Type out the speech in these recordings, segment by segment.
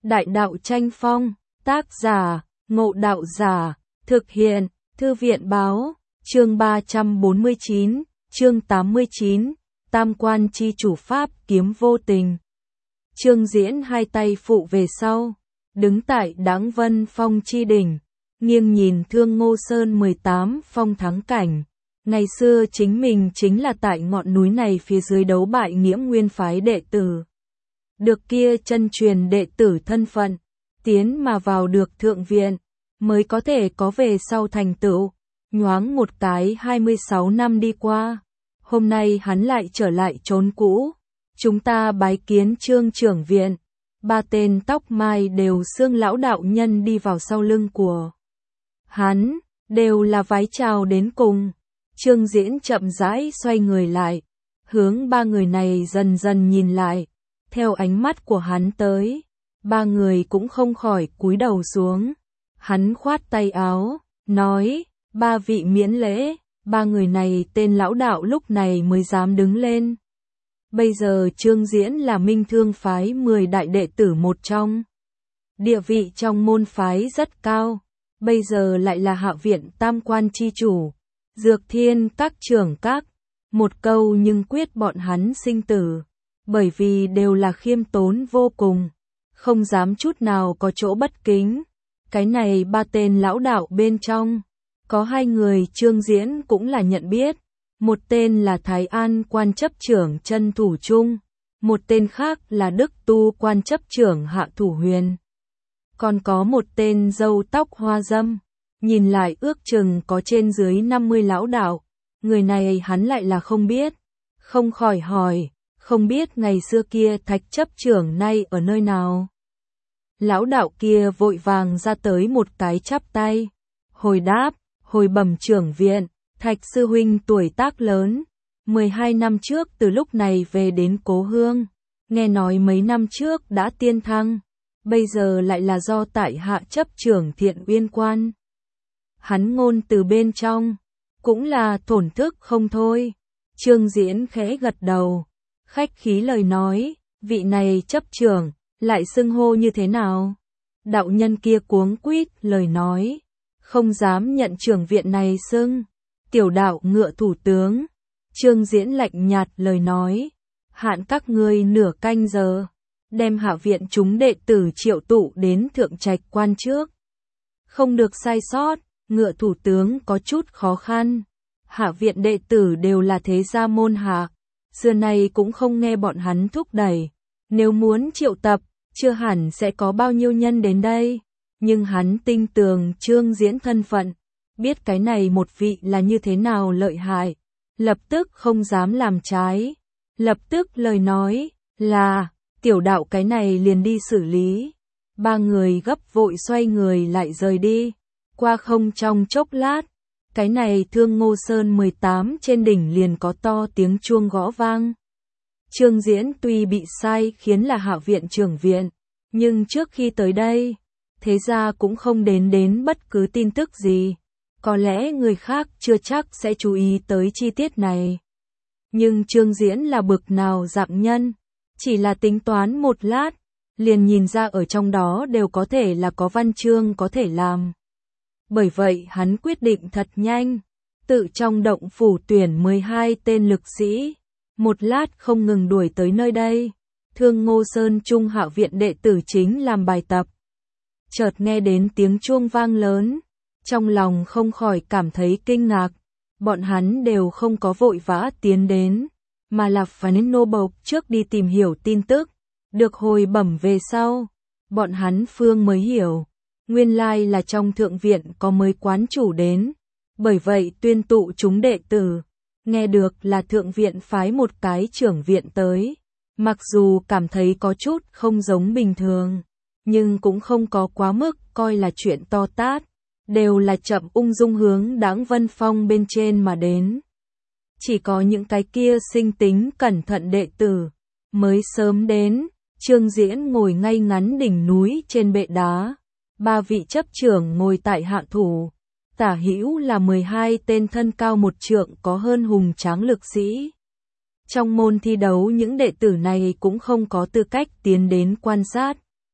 Đại đạo tranh phong, tác giả, Ngộ Đạo Giả, thực hiện, Thư viện báo, chương 349, chương 89, Tam Quan chi chủ pháp kiếm vô tình. Trương Diễn hai tay phụ về sau, đứng tại Đãng Vân Phong chi đỉnh, nghiêng nhìn Thương Ngô Sơn 18 phong thắng cảnh. Ngày xưa chính mình chính là tại ngọn núi này phía dưới đấu bại Nghiễm Nguyên phái đệ tử. Được kia chân truyền đệ tử thân phận, tiến mà vào được thượng viện, mới có thể có về sau thành tựu. Nhoáng một cái 26 năm đi qua, hôm nay hắn lại trở lại chốn cũ. Chúng ta bái kiến Trương trưởng viện. Ba tên tóc mai đều xương lão đạo nhân đi vào sau lưng của hắn, đều là vái chào đến cùng. Trương Diễn chậm rãi xoay người lại, hướng ba người này dần dần nhìn lại. Theo ánh mắt của hắn tới, ba người cũng không khỏi cúi đầu xuống. Hắn khoát tay áo, nói, ba vị miễn lễ. Ba người này tên lão đạo lúc này mới dám đứng lên. Bây giờ Trương Diễn là Minh Thương phái 10 đại đệ tử một trong. Địa vị trong môn phái rất cao, bây giờ lại là Hạ viện Tam Quan chi chủ, Dược Thiên các trưởng các. Một câu nhưng quyết bọn hắn sinh tử, bởi vì đều là khiêm tốn vô cùng, không dám chút nào có chỗ bất kính. Cái này ba tên lão đạo bên trong, có hai người Trương Diễn cũng là nhận biết. Một tên là Thái An quan chấp trưởng Chân Thủ Trung, một tên khác là Đức Tu quan chấp trưởng Hạ Thủ Huyền. Còn có một tên râu tóc hoa dâm, nhìn lại ước chừng có trên dưới 50 lão đạo. Người này hắn lại là không biết, không khỏi hỏi, không biết ngày xưa kia Thạch chấp trưởng nay ở nơi nào. Lão đạo kia vội vàng ra tới một cái chắp tay, hồi đáp, hồi bẩm trưởng viện. Thạch sư huynh tuổi tác lớn, 12 năm trước từ lúc này về đến cố hương, nghe nói mấy năm trước đã tiên thăng, bây giờ lại là do tại hạ chấp trưởng Thiện Uyên quan. Hắn ngôn từ bên trong, cũng là thổn thức không thôi. Trương Diễn khẽ gật đầu, khách khí lời nói, vị này chấp trưởng, lại xưng hô như thế nào? Đạo nhân kia cuống quýt lời nói, không dám nhận trưởng viện này xưng. Tiểu đạo ngựa thủ tướng. Trương Diễn lạnh nhạt lời nói, hạn các ngươi nửa canh giờ, đem Hạ viện chúng đệ tử triệu tụ đến thượng trạch quan trước. Không được sai sót. Ngựa thủ tướng có chút khó khăn. Hạ viện đệ tử đều là thế gia môn hạ, xưa nay cũng không nghe bọn hắn thúc đẩy. Nếu muốn triệu tập, chưa hẳn sẽ có bao nhiêu nhân đến đây. Nhưng hắn tin tưởng Trương Diễn thân phận, biết cái này một vị là như thế nào lợi hại, lập tức không dám làm trái. Lập tức lời nói là, tiểu đạo cái này liền đi xử lý. Ba người gấp vội xoay người lại rời đi. Qua không trong chốc lát, cái này Thương Ngô Sơn 18 trên đỉnh liền có to tiếng chuông gõ vang. Trương Diễn tuy bị sai khiến là Hạ viện trưởng viện, nhưng trước khi tới đây, thế ra cũng không đến bất cứ tin tức gì. Có lẽ người khác chưa chắc sẽ chú ý tới chi tiết này. Nhưng Trương Diễn là bực nào dạng nhân, chỉ là tính toán một lát, liền nhìn ra ở trong đó đều có thể là có văn chương có thể làm. Bởi vậy hắn quyết định thật nhanh, tự trong động phủ tuyển 12 tên lực sĩ, một lát không ngừng đuổi tới nơi đây. Thương Ngô Sơn Trung Hạ viện đệ tử chính làm bài tập. Chợt nghe đến tiếng chuông vang lớn, trong lòng không khỏi cảm thấy kinh ngạc. Bọn hắn đều không có vội vã tiến đến, mà là phán nô bộc trước đi tìm hiểu tin tức. Được hồi bẩm về sau, bọn hắn phương mới hiểu, nguyên lai là trong thượng viện có mới quán chủ đến. Bởi vậy tuyên tụ chúng đệ tử, nghe được là thượng viện phái một cái trưởng viện tới. Mặc dù cảm thấy có chút không giống bình thường, nhưng cũng không có quá mức coi là chuyện to tát. Đều là chậm ung dung hướng Đãng Vân Phong bên trên mà đến. Chỉ có những cái kia sinh tính cẩn thận đệ tử mới sớm đến. Trương Diễn ngồi ngay ngắn đỉnh núi trên bệ đá, ba vị chấp trưởng ngồi tại hạ thủ, tả hữu là 12 tên thân cao một trượng có hơn hùng tráng lực sĩ. Trong môn thi đấu những đệ tử này cũng không có tư cách tiến đến quan sát.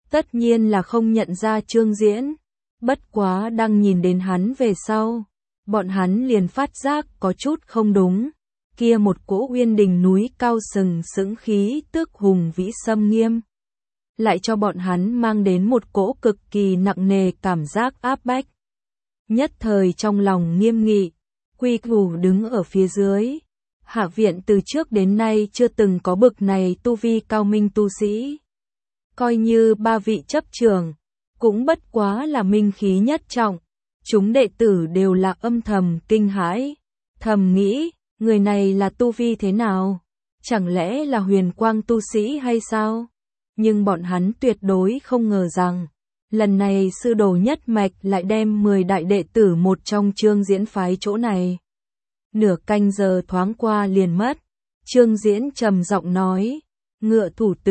tất nhiên là không nhận ra Trương Diễn. Bất quá đang nhìn đến hắn về sau, bọn hắn liền phát giác có chút không đúng. Kia một cỗ uyên đình núi cao sừng sững khí tước hùng vĩ xâm nghiêm, lại cho bọn hắn mang đến một cỗ cực kỳ nặng nề cảm giác áp bách. Nhất thời trong lòng nghiêm nghị, quy củ đứng ở phía dưới. Hạ viện từ trước đến nay chưa từng có bực này tu vi cao minh tu sĩ. Coi như ba vị chấp trưởng, cũng bất quá là minh khí nhất trọng. Chúng đệ tử đều là âm thầm kinh hãi, thầm nghĩ, người này là tu vi thế nào? Chẳng lẽ là huyền quang tu sĩ hay sao? Nhưng bọn hắn tuyệt đối không ngờ rằng, lần này sư đồ nhất mạch lại đem 10 đại đệ tử một trong Trương Diễn phái chỗ này. Nửa canh giờ thoáng qua liền mất, Trương Diễn trầm giọng nói, ngựa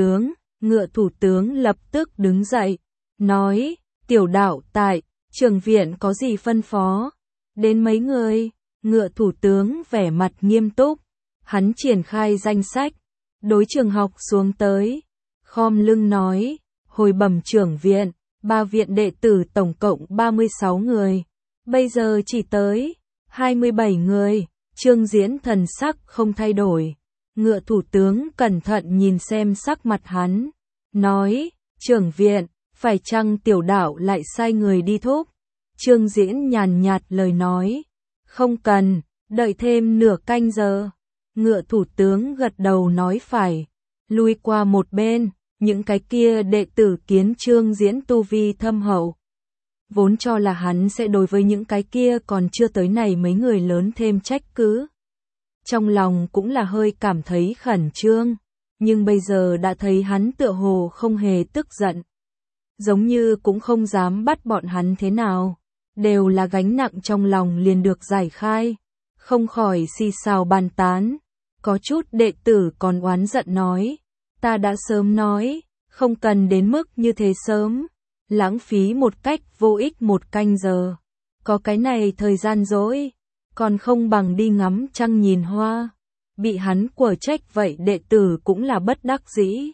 thủ tướng lập tức đứng dậy, nói, tiểu đạo tại, trưởng viện có gì phân phó, đến mấy người, ngựa thủ tướng vẻ mặt nghiêm túc, hắn triển khai danh sách, đối trường học xuống tới, khom lưng nói, hồi bẩm trưởng viện, 3 viện đệ tử tổng cộng 36 người, bây giờ chỉ tới 27 người. Trương Diễn thần sắc không thay đổi, ngựa thủ tướng cẩn thận nhìn xem sắc mặt hắn, nói, trưởng viện, phải chăng tiểu đạo lại sai người đi thúc? Trương Diễn nhàn nhạt lời nói, không cần, đợi thêm nửa canh giờ. Ngựa thủ tướng gật đầu nói phải, lui qua một bên, những cái kia đệ tử kiến Trương Diễn tu vi thâm hậu. Vốn cho là hắn sẽ đối với những cái kia còn chưa tới này mấy người lớn thêm trách cứ. Trong lòng cũng là hơi cảm thấy khẩn trương, nhưng bây giờ đã thấy hắn tựa hồ không hề tức giận. Giống như cũng không dám bắt bọn hắn thế nào, đều là gánh nặng trong lòng liền được giải khai, không khỏi xì xào bàn tán. Có chút đệ tử còn oán giận nói, ta đã sớm nói, không cần đến mức như thế sớm. Lãng phí một cách vô ích một canh giờ. Có cái này thời gian dỗi, còn không bằng đi ngắm trăng nhìn hoa. Bị hắn quở trách vậy đệ tử cũng là bất đắc dĩ.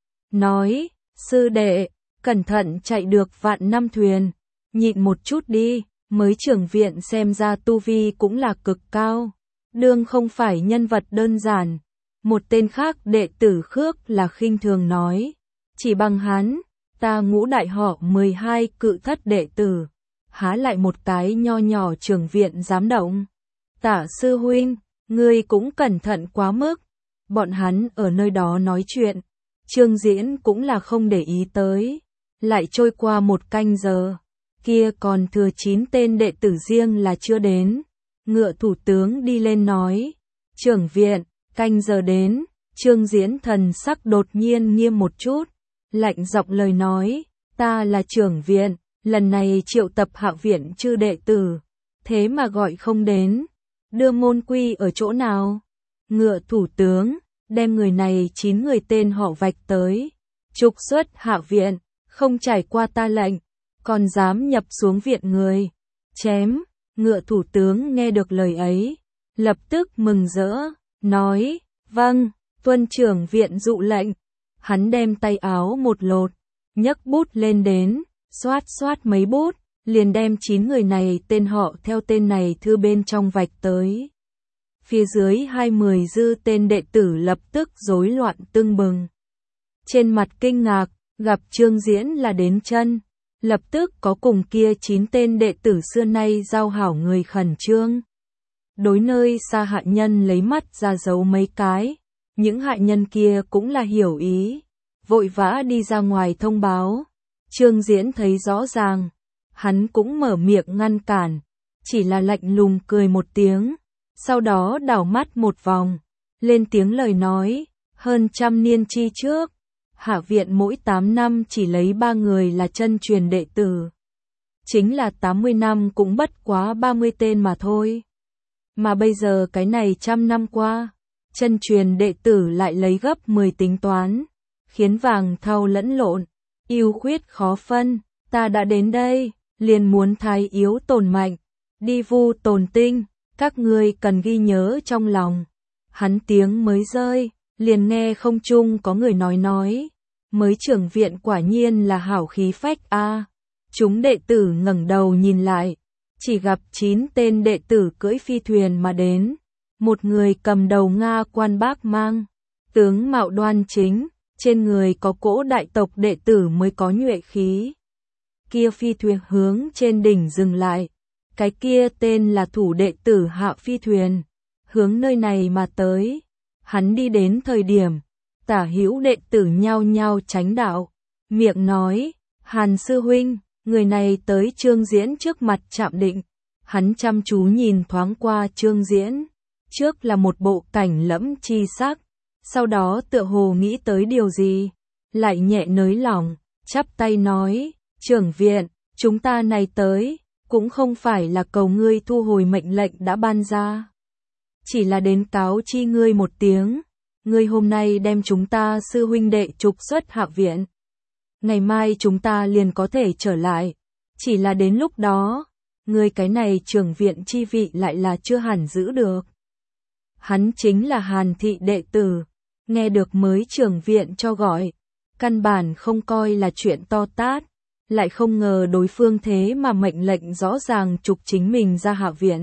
Nói, sư đệ, cẩn thận chạy được vạn năm thuyền, nhịn một chút đi, mới trưởng viện xem ra tu vi cũng là cực cao. Đương không phải nhân vật đơn giản. Một tên khác đệ tử Khước là khinh thường nói, chỉ bằng hắn, ta Ngũ đại họ 12 cự thất đệ tử, há lại một cái nho nhỏ trưởng viện dám động. Tả sư huynh, ngươi cũng cẩn thận quá mức. Bọn hắn ở nơi đó nói chuyện, Trương Diễn cũng là không để ý tới. Lại trôi qua một canh giờ, kia còn thừa 9 tên đệ tử riêng là chưa đến. Ngựa thủ tướng đi lên nói, trưởng viện, canh giờ đến. Trương Diễn thần sắc đột nhiên nghiêm một chút, lạnh giọng lời nói, ta là trưởng viện, lần này triệu tập hạ viện chư đệ tử, thế mà gọi không đến, đưa môn quy ở chỗ nào? Ngựa thủ tướng, đem người này 9 người tên họ vạch tới, trục xuất hạ viện, không trải qua ta lệnh, còn dám nhập xuống viện người, chém. Ngựa thủ tướng nghe được lời ấy, lập tức mừng rỡ, nói, vâng, tuân trưởng viện dụ lệnh. Hắn đem tay áo một lột, nhấc bút lên đến, xoát xoát mấy bút, liền đem 9 người này tên họ theo tên này thư bên trong vạch tới. Phía dưới 20 dư tên đệ tử lập tức rối loạn tưng bừng. Trên mặt kinh ngạc, gặp Trương Diễn là đến chân, lập tức có cùng kia 9 tên đệ tử xưa nay giao hảo người khẩn trương. Đối nơi xa hạ nhân lấy mắt ra dấu mấy cái. Những hạ nhân kia cũng là hiểu ý, vội vã đi ra ngoài thông báo. Trương Diễn thấy rõ ràng, hắn cũng mở miệng ngăn cản, chỉ là lạnh lùng cười một tiếng, sau đó đảo mắt một vòng, lên tiếng lời nói, hơn trăm niên chi trước, hạ viện mỗi 8 năm chỉ lấy 3 người là chân truyền đệ tử. Chính là 80 năm cũng bất quá 30 tên mà thôi. Mà bây giờ cái này trăm năm qua, chân truyền đệ tử lại lấy gấp 10 tính toán, khiến vàng thau lẫn lộn, ưu khuyết khó phân. Ta đã đến đây, liền muốn thái yếu tồn mạnh, đi vu tồn tinh, các ngươi cần ghi nhớ trong lòng. Hắn tiếng mới rơi, liền nghe không trung có người nói, mới trưởng viện quả nhiên là hảo khí phách a. Chúng đệ tử ngẩng đầu nhìn lại, chỉ gặp 9 tên đệ tử cưỡi phi thuyền mà đến, một người cầm đầu Nga quan bác mang, tướng mạo đoan chính, trên người có cỗ đại tộc đệ tử mới có nhuệ khí. Kia phi thuyền hướng trên đỉnh dừng lại, cái kia tên là thủ đệ tử Hạ phi thuyền, hướng nơi này mà tới. Hắn đi đến thời điểm, tả hữu đệ tử nhao nhao tránh đạo, miệng nói, Hàn sư huynh, người này tới Trương Diễn trước mặt chạm định. Hắn chăm chú nhìn thoáng qua Trương Diễn, trước là một bộ cảnh lẫm chi sắc, sau đó tựa hồ nghĩ tới điều gì, lại nhẹ nới lỏng, chắp tay nói, trưởng viện, chúng ta này tới, cũng không phải là cầu ngươi thu hồi mệnh lệnh đã ban ra. Chỉ là đến cáo chi ngươi một tiếng, ngươi hôm nay đem chúng ta sư huynh đệ trục xuất Hạ viện. Ngày mai chúng ta liền có thể trở lại, chỉ là đến lúc đó, ngươi cái này trưởng viện chi vị lại là chưa hẳn giữ được. Hắn chính là Hàn thị đệ tử, nghe được mới trưởng viện cho gọi, căn bản không coi là chuyện to tát, lại không ngờ đối phương thế mà mệnh lệnh rõ ràng trục chính mình ra Hạ viện.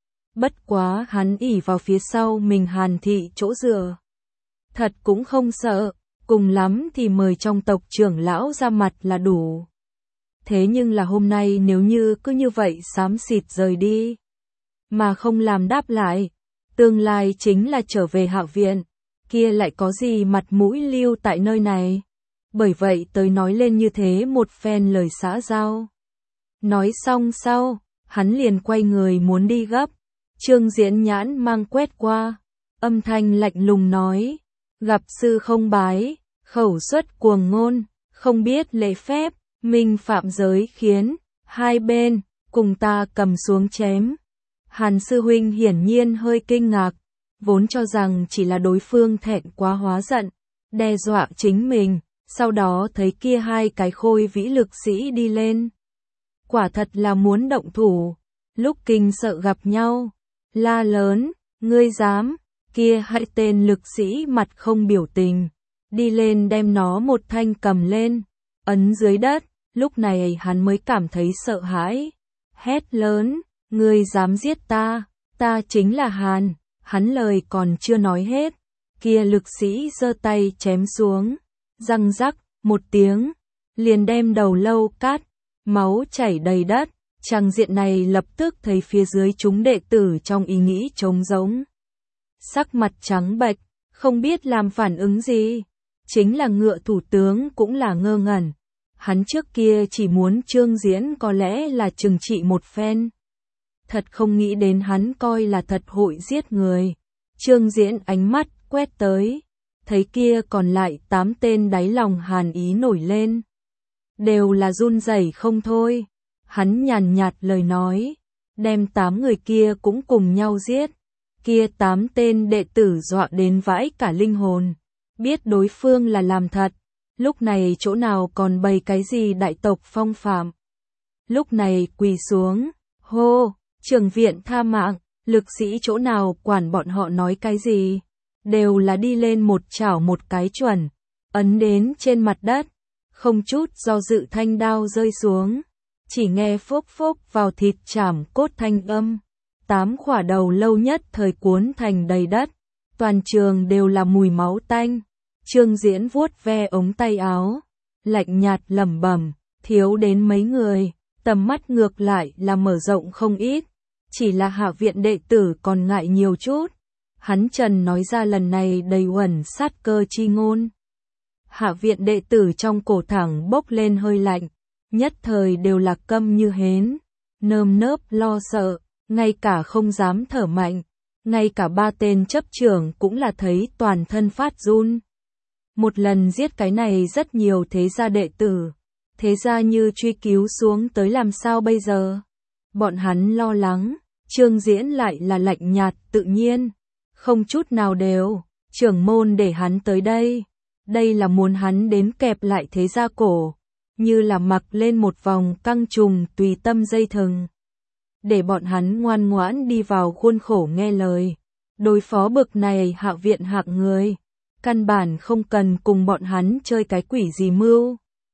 Bất quá hắn ỷ vào phía sau mình Hàn thị chỗ dựa, thật cũng không sợ, cùng lắm thì mời trong tộc trưởng lão ra mặt là đủ. Thế nhưng là hôm nay nếu như cứ như vậy xám xịt rời đi, mà không làm đáp lại, tương lai chính là trở về Hạ viện, kia lại có gì mặt mũi lưu tại nơi này. Bởi vậy tới nói lên như thế một phen lời xã giao. Nói xong sau, hắn liền quay người muốn đi gấp. Trương Diễn nhãn mang quét qua, âm thanh lạnh lùng nói, gặp sư không bái, khẩu xuất cuồng ngôn, không biết lễ phép, minh phạm giới khiến, hai bên, cùng ta cầm xuống chém. Hàn sư huynh hiển nhiên hơi kinh ngạc, vốn cho rằng chỉ là đối phương thẹn quá hóa giận, đe dọa chính mình, sau đó thấy kia hai cái khôi vĩ lực sĩ đi lên. Quả thật là muốn động thủ, lúc kinh sợ gặp nhau, la lớn, ngươi dám, kia hai tên lực sĩ mặt không biểu tình, đi lên đem nó một thanh cầm lên, ấn dưới đất, lúc này hắn mới cảm thấy sợ hãi, hét lớn, ngươi dám giết ta, ta chính là Hàn. Hắn lời còn chưa nói hết, kia lực sĩ giơ tay chém xuống, răng rắc, một tiếng, liền đem đầu lâu cắt, máu chảy đầy đất, tràng diện này lập tức thấy phía dưới chúng đệ tử trong ý nghĩ trống rỗng. Sắc mặt trắng bệch, không biết làm phản ứng gì, chính là Ngựa thủ tướng cũng là ngơ ngẩn, hắn trước kia chỉ muốn Trương Diễn có lẽ là trừng trị một phen. Thật không nghĩ đến hắn coi là thật hội giết người. Trương Diễn ánh mắt quét tới, thấy kia còn lại 8 tên đáy lòng hàn ý nổi lên. Đều là run rẩy không thôi. Hắn nhàn nhạt lời nói, đem 8 người kia cũng cùng nhau giết. Kia 8 tên đệ tử dọa đến vãi cả linh hồn, biết đối phương là làm thật. Lúc này chỗ nào còn bày cái gì đại tộc phong phạm. Lúc này quỳ xuống, hô, trưởng viện tha mạng, lực sĩ chỗ nào quản bọn họ nói cái gì, đều là đi lên một chảo một cái chuẩn, ấn đến trên mặt đất, không chút do dự thanh đao rơi xuống, chỉ nghe phốc phốc vào thịt chảm cốt thanh âm, 8 khỏa đầu lâu nhất thời cuốn thành đầy đất, toàn trường đều là mùi máu tanh. Trương Diễn vuốt ve ống tay áo, lạnh nhạt lẩm bẩm, thiếu đến mấy người, tầm mắt ngược lại là mở rộng không ít. Chỉ là Hạ viện đệ tử còn ngại nhiều chút. Hắn trần nói ra lần này đầy uẩn sát cơ chi ngôn. Hạ viện đệ tử trong cổ thẳng bốc lên hơi lạnh, nhất thời đều là câm như hến, nơm nớp lo sợ, ngay cả không dám thở mạnh, ngay cả 3 tên chấp trưởng cũng là thấy toàn thân phát run. Một lần giết cái này rất nhiều thế gia đệ tử, thế gia như truy cứu xuống tới làm sao bây giờ? Bọn hắn lo lắng, Trương Diễn lại là lạnh nhạt tự nhiên, không chút nào đều, trưởng môn để hắn tới đây, đây là muốn hắn đến kẹp lại thế gia cổ, như là mặc lên một vòng căng trùng tùy tâm dây thừng. Để bọn hắn ngoan ngoãn đi vào khuôn khổ nghe lời, đối phó bực này Hạ viện hạng người, căn bản không cần cùng bọn hắn chơi cái quỷ gì mưu.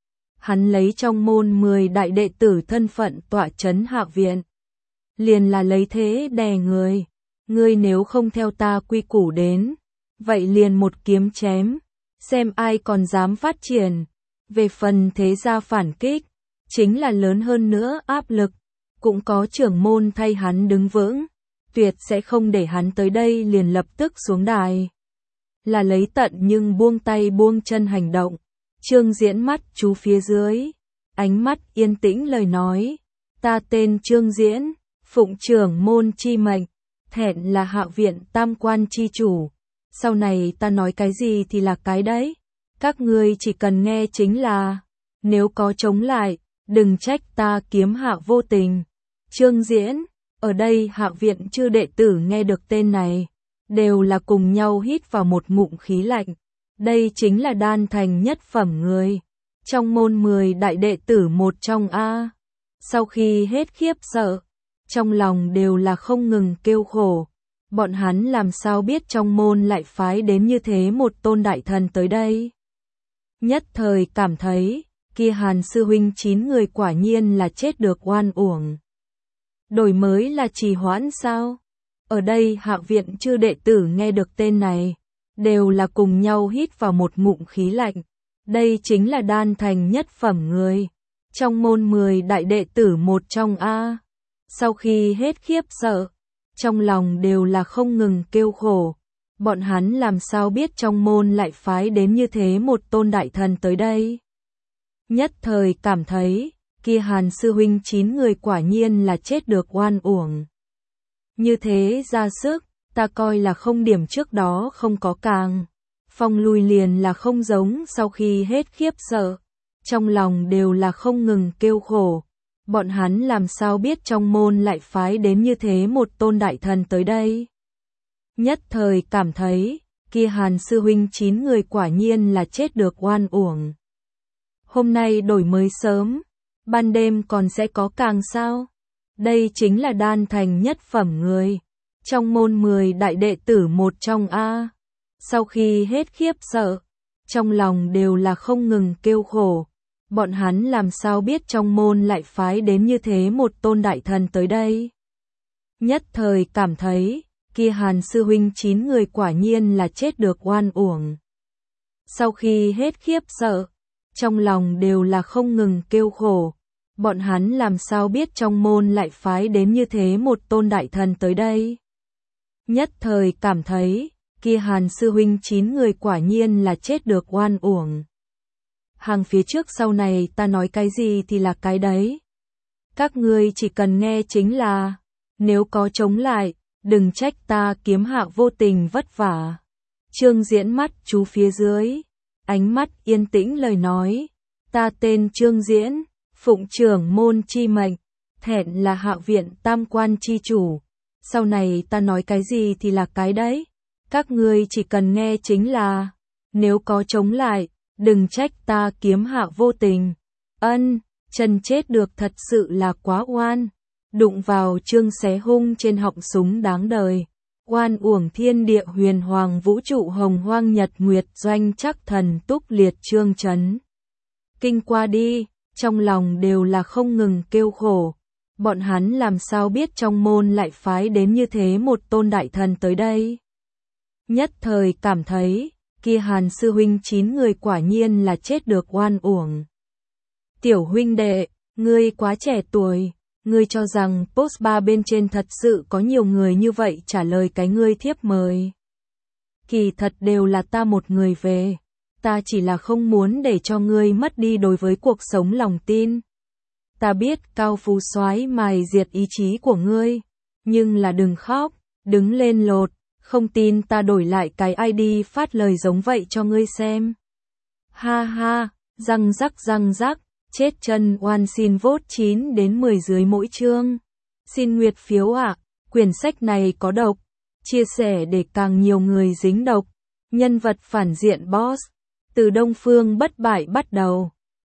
Hắn lấy trong môn 10 đại đệ tử thân phận tọa chấn Hạ viện. Liền là lấy thế đè người. Ngươi nếu không theo ta quy củ đến, vậy liền một kiếm chém, xem ai còn dám phát triển. Về phần thế gia phản kích, chính là lớn hơn nữa áp lực, cũng có trưởng môn thay hắn đứng vững, tuyệt sẽ không để hắn tới đây liền lập tức xuống đài. Là lấy tận nhưng buông tay buông chân hành động. Trương Diễn mắt chú phía dưới, ánh mắt yên tĩnh lời nói, ta tên Trương Diễn, phụng trưởng môn chi mệnh, thẹn là Hạ viện tam quan chi chủ, sau này ta nói cái gì thì là cái đấy, các ngươi chỉ cần nghe chính là, nếu có chống lại, đừng trách ta kiếm hạ vô tình. Trương Diễn, ở đây Hạ viện chư đệ tử nghe được tên này, đều là cùng nhau hít vào một ngụm khí lạnh. Đây chính là đan thành nhất phẩm người, trong môn 10 đại đệ tử một trong A. Sau khi hết khiếp sợ, trong lòng đều là không ngừng kêu khổ. Bọn hắn làm sao biết trong môn lại phái đến như thế một tôn đại thần tới đây. Nhất thời cảm thấy, kia Hàn sư huynh 9 người quả nhiên là chết được oan uổng. Đổi mới là trì hoãn sao? Ở đây Hạ viện chư đệ tử nghe được tên này, đều là cùng nhau hít vào một ngụm khí lạnh. Đây chính là đan thành nhất phẩm người, trong môn 10 đại đệ tử một trong A. Sau khi hết khiếp sợ, trong lòng đều là không ngừng kêu khổ. Bọn hắn làm sao biết trong môn lại phái đến như thế một tôn đại thần tới đây. Nhất thời cảm thấy, kia Hàn sư huynh 9 người quả nhiên là chết được oan uổng. Như thế ra sức, ta coi là không điểm trước đó không có càng. Phong lui liền là không giống sau khi hết khiếp sợ. Trong lòng đều là không ngừng kêu khổ. Bọn hắn làm sao biết trong môn lại phái đến như thế một tôn đại thần tới đây. Nhất thời cảm thấy, kia Hàn sư huynh 9 người quả nhiên là chết được oan uổng. Hôm nay đổi mới sớm, ban đêm còn sẽ có càng sao? Đây chính là đan thành nhất phẩm người, trong môn 10 đại đệ tử một trong A. Sau khi hết khiếp sợ, trong lòng đều là không ngừng kêu khổ. Bọn hắn làm sao biết trong môn lại phái đến như thế một tôn đại thần tới đây. Nhất thời cảm thấy, kia Hàn sư huynh 9 người quả nhiên là chết được oan uổng. Sau khi hết khiếp sợ, trong lòng đều là không ngừng kêu khổ. Bọn hắn làm sao biết trong môn lại phái đến như thế một tôn đại thần tới đây. Nhất thời cảm thấy, kia Hàn sư huynh 9 người quả nhiên là chết được oan uổng. Hàng phía trước sau này ta nói cái gì thì là cái đấy. Các ngươi chỉ cần nghe chính là, nếu có chống lại, đừng trách ta kiếm hạ vô tình vất vả. Trương Diễn mắt chú phía dưới, ánh mắt yên tĩnh lời nói, ta tên Trương Diễn, phụng trưởng môn chi mệnh, thẹn là Hạ viện tam quan chi chủ, sau này ta nói cái gì thì là cái đấy, các ngươi chỉ cần nghe chính là, nếu có chống lại, đừng trách ta kiếm hạ vô tình. Chân chết được thật sự là quá oan, đụng vào Trương xé hung trên họng súng đáng đời. Oan uổng thiên địa huyền hoàng vũ trụ hồng hoang nhật nguyệt doanh chắc thần túc liệt Trương chấn. Kinh qua đi, trong lòng đều là không ngừng kêu khổ. Bọn hắn làm sao biết trong môn lại phái đến như thế một tôn đại thần tới đây. Nhất thời cảm thấy, kia Hàn sư huynh 9 người quả nhiên là chết được oan uổng. Tiểu huynh đệ, ngươi quá trẻ tuổi, ngươi cho rằng post 3 bên trên thật sự có nhiều người như vậy trả lời cái ngươi thiếp mời. Kỳ thật đều là ta một người về, ta chỉ là không muốn để cho ngươi mất đi đối với cuộc sống lòng tin. Ta biết cao phú soái mài diệt ý chí của ngươi, nhưng là đừng khóc, đứng lên lột, không tin ta đổi lại cái ID phát lời giống vậy cho ngươi xem. Ha ha, răng rắc, chết chân oan xin vote 9 đến 10 dưới mỗi chương. Xin nguyệt phiếu ạ, quyển sách này có độc, chia sẻ để càng nhiều người dính độc. Nhân vật phản diện boss, từ Đông Phương bất bại bắt đầu.